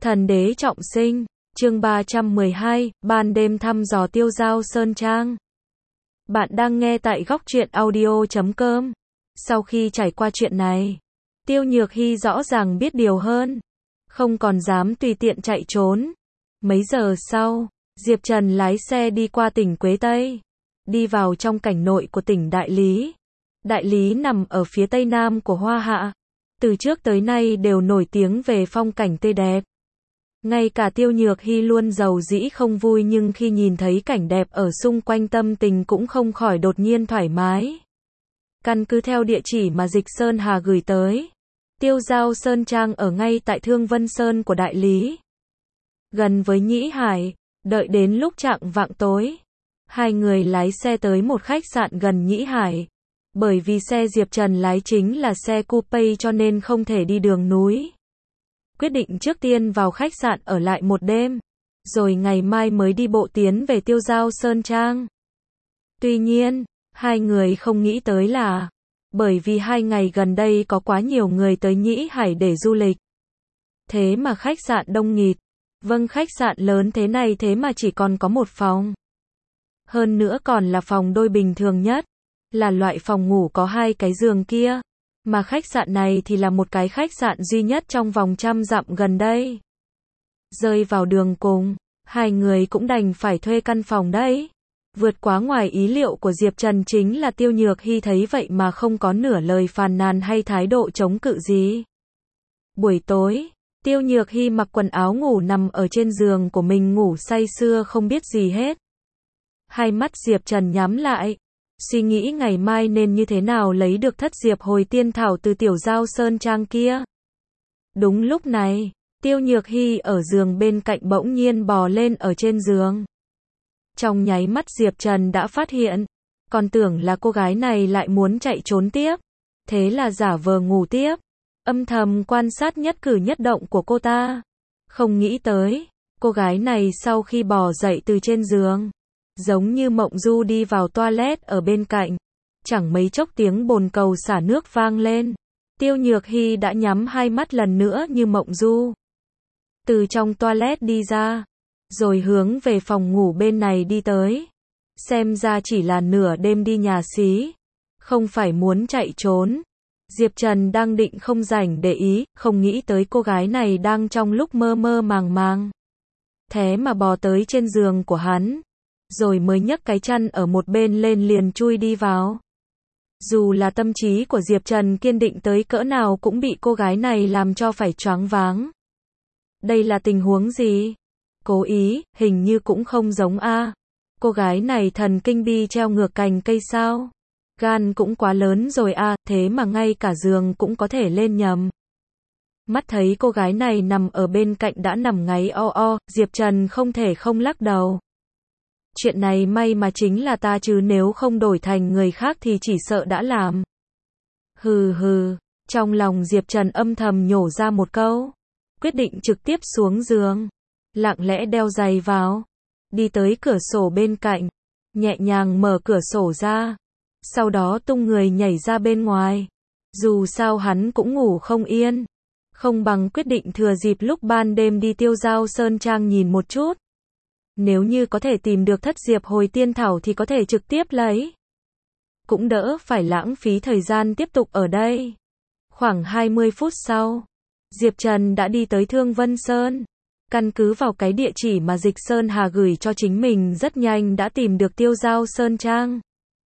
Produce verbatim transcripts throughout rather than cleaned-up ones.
Thần đế trọng sinh, chương ba trăm mười hai, ban đêm thăm dò Tiêu Dao Sơn Trang. Bạn đang nghe tại góc truyện audio chấm com. Sau khi trải qua chuyện này, Tiêu Nhược Hy rõ ràng biết điều hơn, không còn dám tùy tiện chạy trốn. Mấy giờ sau, Diệp Trần lái xe đi qua tỉnh Quế Tây, đi vào trong cảnh nội của tỉnh Đại Lý. Đại Lý nằm ở phía tây nam của Hoa Hạ, từ trước tới nay đều nổi tiếng về phong cảnh tươi đẹp. Ngay cả Tiêu Nhược Hy luôn giàu dĩ không vui, nhưng khi nhìn thấy cảnh đẹp ở xung quanh tâm tình cũng không khỏi đột nhiên thoải mái. Căn cứ theo địa chỉ mà Dịch Sơn Hà gửi tới, Tiêu Dao Sơn Trang ở ngay tại Thương Vân Sơn của Đại Lý, gần với Nhĩ Hải. Đợi đến lúc chạng vạng tối, hai người lái xe tới một khách sạn gần Nhĩ Hải. Bởi vì xe Diệp Trần lái chính là xe coupe cho nên không thể đi đường núi. Quyết định trước tiên vào khách sạn ở lại một đêm, rồi ngày mai mới đi bộ tiến về Tiêu Dao Sơn Trang. Tuy nhiên, hai người không nghĩ tới là, bởi vì hai ngày gần đây có quá nhiều người tới Nhĩ Hải để du lịch. Thế mà khách sạn đông nghịt. Vâng, khách sạn lớn thế này thế mà chỉ còn có một phòng. Hơn nữa còn là phòng đôi bình thường nhất, là loại phòng ngủ có hai cái giường kia. Mà khách sạn này thì là một cái khách sạn duy nhất trong vòng trăm dặm gần đây. Rơi vào đường cùng, hai người cũng đành phải thuê căn phòng đấy. Vượt quá ngoài ý liệu của Diệp Trần chính là Tiêu Nhược Hy thấy vậy mà không có nửa lời phàn nàn hay thái độ chống cự gì. Buổi tối, Tiêu Nhược Hy mặc quần áo ngủ nằm ở trên giường của mình ngủ say sưa không biết gì hết. Hai mắt Diệp Trần nhắm lại, suy nghĩ ngày mai nên như thế nào lấy được thất diệp hồi tiên thảo từ Tiểu Dao Sơn Trang kia. Đúng lúc này, Tiêu Nhược Hy ở giường bên cạnh bỗng nhiên bò lên ở trên giường. Trong nháy mắt Diệp Trần đã phát hiện, còn tưởng là cô gái này lại muốn chạy trốn tiếp. Thế là giả vờ ngủ tiếp, âm thầm quan sát nhất cử nhất động của cô ta. Không nghĩ tới, cô gái này sau khi bò dậy từ trên giường, giống như mộng du đi vào toilet ở bên cạnh. Chẳng mấy chốc tiếng bồn cầu xả nước vang lên. Tiêu Nhược Hy đã nhắm hai mắt lần nữa như mộng du, từ trong toilet đi ra, rồi hướng về phòng ngủ bên này đi tới. Xem ra chỉ là nửa đêm đi nhà xí, không phải muốn chạy trốn. Diệp Trần đang định không rảnh để ý, không nghĩ tới cô gái này đang trong lúc mơ mơ màng màng. Thế mà bò tới trên giường của hắn, rồi mới nhấc cái chăn ở một bên lên liền chui đi vào. Dù là tâm trí của Diệp Trần kiên định tới cỡ nào cũng bị cô gái này làm cho phải choáng váng. Đây là tình huống gì? Cố ý, hình như cũng không giống a. Cô gái này thần kinh bi treo ngược cành cây sao? Gan cũng quá lớn rồi a, thế mà ngay cả giường cũng có thể lên nhầm. Mắt thấy cô gái này nằm ở bên cạnh đã nằm ngáy o o, Diệp Trần không thể không lắc đầu. Chuyện này may mà chính là ta chứ nếu không đổi thành người khác thì chỉ sợ đã làm. Hừ hừ, trong lòng Diệp Trần âm thầm nhổ ra một câu, quyết định trực tiếp xuống giường, lặng lẽ đeo giày vào, đi tới cửa sổ bên cạnh, nhẹ nhàng mở cửa sổ ra, sau đó tung người nhảy ra bên ngoài. Dù sao hắn cũng ngủ không yên, không bằng quyết định thừa dịp lúc ban đêm đi Tiêu Dao Sơn Trang nhìn một chút. Nếu như có thể tìm được thất diệp hồi tiên thảo thì có thể trực tiếp lấy, cũng đỡ phải lãng phí thời gian tiếp tục ở đây. Khoảng hai mươi phút sau, Diệp Trần đã đi tới Thương Vân Sơn. Căn cứ vào cái địa chỉ mà Dịch Sơn Hà gửi cho chính mình, rất nhanh đã tìm được Tiêu Dao Sơn Trang.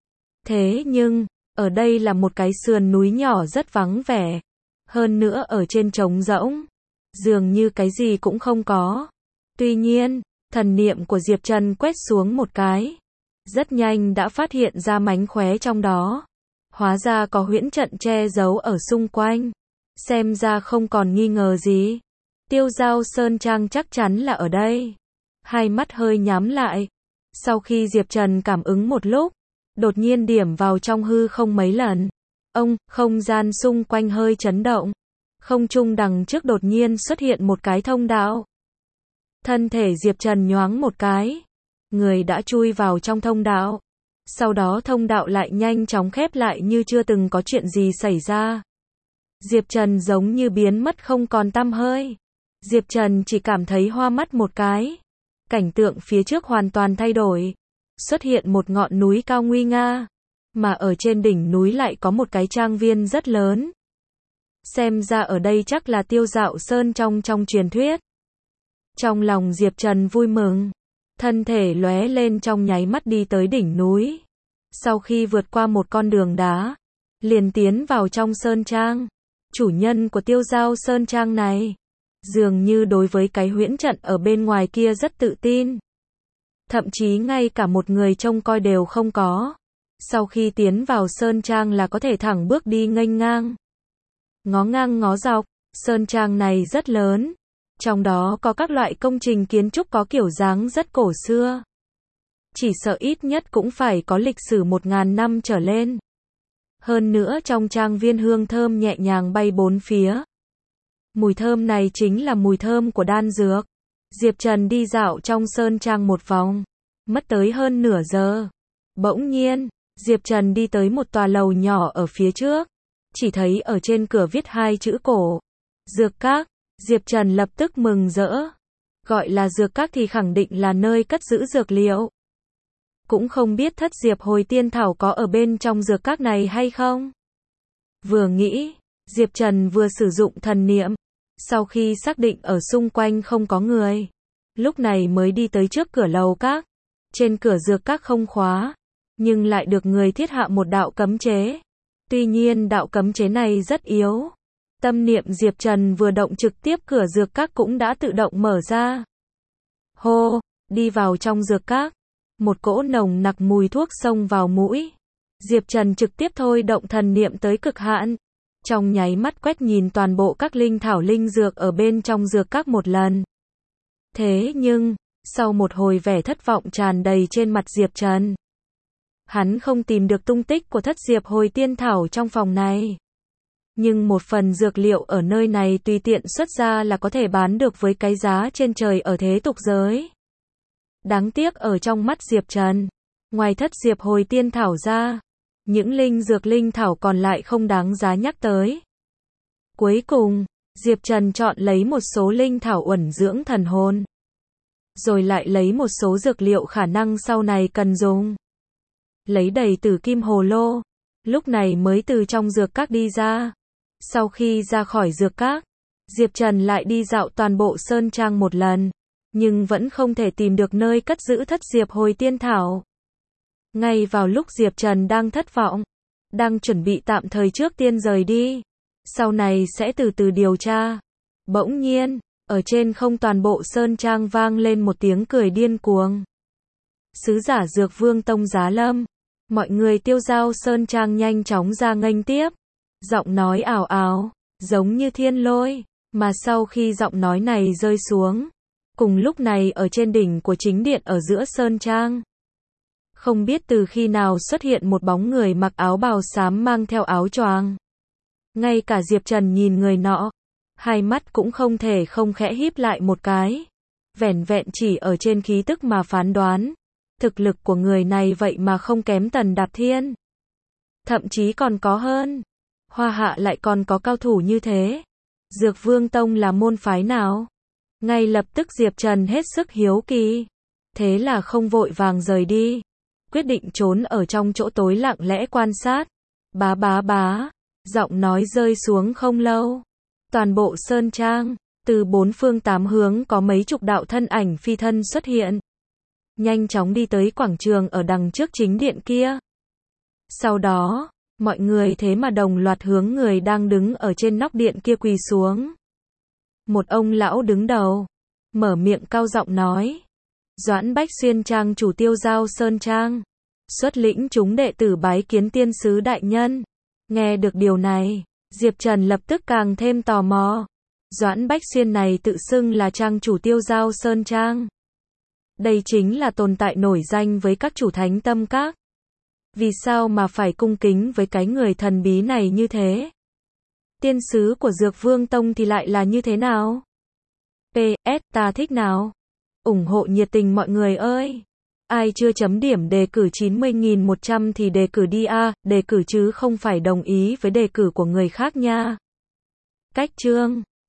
Thế nhưng, ở đây là một cái sườn núi nhỏ rất vắng vẻ. Hơn nữa ở trên trống rỗng, dường như cái gì cũng không có. Tuy nhiên, thần niệm của Diệp Trần quét xuống một cái, rất nhanh đã phát hiện ra mánh khóe trong đó. Hóa ra có huyễn trận che giấu ở xung quanh. Xem ra không còn nghi ngờ gì, Tiêu Dao Sơn Trang chắc chắn là ở đây. Hai mắt hơi nhắm lại. Sau khi Diệp Trần cảm ứng một lúc, đột nhiên điểm vào trong hư không mấy lần. Ông, không gian xung quanh hơi chấn động. Không trung đằng trước đột nhiên xuất hiện một cái thông đạo. Thân thể Diệp Trần nhoáng một cái, người đã chui vào trong thông đạo. Sau đó thông đạo lại nhanh chóng khép lại như chưa từng có chuyện gì xảy ra. Diệp Trần giống như biến mất không còn tăm hơi. Diệp Trần chỉ cảm thấy hoa mắt một cái. Cảnh tượng phía trước hoàn toàn thay đổi. Xuất hiện một ngọn núi cao nguy nga. Mà ở trên đỉnh núi lại có một cái trang viên rất lớn. Xem ra ở đây chắc là Tiêu Dạo Sơn trong trong truyền thuyết. Trong lòng Diệp Trần vui mừng. Thân thể lóe lên trong nháy mắt đi tới đỉnh núi. Sau khi vượt qua một con đường đá, liền tiến vào trong sơn trang. Chủ nhân của Tiêu Dạo Sơn trang này, dường như đối với cái huyễn trận ở bên ngoài kia rất tự tin. Thậm chí ngay cả một người trông coi đều không có. Sau khi tiến vào sơn trang là có thể thẳng bước đi nghênh ngang. Ngó ngang ngó dọc, sơn trang này rất lớn. Trong đó có các loại công trình kiến trúc có kiểu dáng rất cổ xưa. Chỉ sợ ít nhất cũng phải có lịch sử một ngàn năm trở lên. Hơn nữa trong trang viên hương thơm nhẹ nhàng bay bốn phía. Mùi thơm này chính là mùi thơm của đan dược. Diệp Trần đi dạo trong sơn trang một vòng, mất tới hơn nửa giờ. Bỗng nhiên, Diệp Trần đi tới một tòa lầu nhỏ ở phía trước. Chỉ thấy ở trên cửa viết hai chữ cổ. Dược các. Diệp Trần lập tức mừng rỡ. Gọi là dược các thì khẳng định là nơi cất giữ dược liệu. Cũng không biết thất diệp hồi tiên thảo có ở bên trong dược các này hay không. Vừa nghĩ, Diệp Trần vừa sử dụng thần niệm. Sau khi xác định ở xung quanh không có người, lúc này mới đi tới trước cửa lầu các. Trên cửa dược các không khóa, nhưng lại được người thiết hạ một đạo cấm chế. Tuy nhiên đạo cấm chế này rất yếu. Tâm niệm Diệp Trần vừa động trực tiếp cửa dược các cũng đã tự động mở ra. Hô, đi vào trong dược các. Một cỗ nồng nặc mùi thuốc xông vào mũi. Diệp Trần trực tiếp thôi động thần niệm tới cực hạn. Trong nháy mắt quét nhìn toàn bộ các linh thảo linh dược ở bên trong dược các một lần. Thế nhưng, sau một hồi vẻ thất vọng tràn đầy trên mặt Diệp Trần, hắn không tìm được tung tích của thất diệp hồi tiên thảo trong phòng này. Nhưng một phần dược liệu ở nơi này tùy tiện xuất ra là có thể bán được với cái giá trên trời ở thế tục giới. Đáng tiếc ở trong mắt Diệp Trần, ngoài thất diệp hồi tiên thảo ra, những linh dược linh thảo còn lại không đáng giá nhắc tới. Cuối cùng, Diệp Trần chọn lấy một số linh thảo uẩn dưỡng thần hồn. Rồi lại lấy một số dược liệu khả năng sau này cần dùng. Lấy đầy tử kim hồ lô, lúc này mới từ trong dược các đi ra. Sau khi ra khỏi dược các, Diệp Trần lại đi dạo toàn bộ sơn trang một lần, nhưng vẫn không thể tìm được nơi cất giữ thất diệp hồi tiên thảo. Ngay vào lúc Diệp Trần đang thất vọng, đang chuẩn bị tạm thời trước tiên rời đi, sau này sẽ từ từ điều tra. Bỗng nhiên, ở trên không toàn bộ sơn trang vang lên một tiếng cười điên cuồng. Sứ giả Dược Vương Tông giá lâm, mọi người Tiêu Dạo Sơn trang nhanh chóng ra nghênh tiếp. Giọng nói ào ào, giống như thiên lôi, mà sau khi giọng nói này rơi xuống, cùng lúc này ở trên đỉnh của chính điện ở giữa sơn trang, không biết từ khi nào xuất hiện một bóng người mặc áo bào xám mang theo áo choàng. Ngay cả Diệp Trần nhìn người nọ, hai mắt cũng không thể không khẽ híp lại một cái. Vẻn vẹn chỉ ở trên khí tức mà phán đoán, thực lực của người này vậy mà không kém Tần Đạp Thiên. Thậm chí còn có hơn. Hoa Hạ lại còn có cao thủ như thế. Dược Vương Tông là môn phái nào? Ngay lập tức Diệp Trần hết sức hiếu kỳ. Thế là không vội vàng rời đi. Quyết định trốn ở trong chỗ tối lặng lẽ quan sát. Bá bá bá. Giọng nói rơi xuống không lâu. Toàn bộ sơn trang, từ bốn phương tám hướng có mấy chục đạo thân ảnh phi thân xuất hiện. Nhanh chóng đi tới quảng trường ở đằng trước chính điện kia. Sau đó, mọi người thế mà đồng loạt hướng người đang đứng ở trên nóc điện kia quỳ xuống. Một ông lão đứng đầu, mở miệng cao giọng nói. Doãn Bách Xuyên trang chủ Tiêu Dạo Sơn trang, xuất lĩnh chúng đệ tử bái kiến tiên sứ đại nhân. Nghe được điều này, Diệp Trần lập tức càng thêm tò mò. Doãn Bách Xuyên này tự xưng là trang chủ Tiêu Dạo Sơn trang. Đây chính là tồn tại nổi danh với các chủ thánh tâm các. Vì sao mà phải cung kính với cái người thần bí này như thế? Tiên sứ của Dược Vương Tông thì lại là như thế nào? pê ét ta thích nào? Ủng hộ nhiệt tình mọi người ơi! Ai chưa chấm điểm đề cử chín mươi nghìn một trăm thì đề cử đi a, đề cử chứ không phải đồng ý với đề cử của người khác nha. Cách chương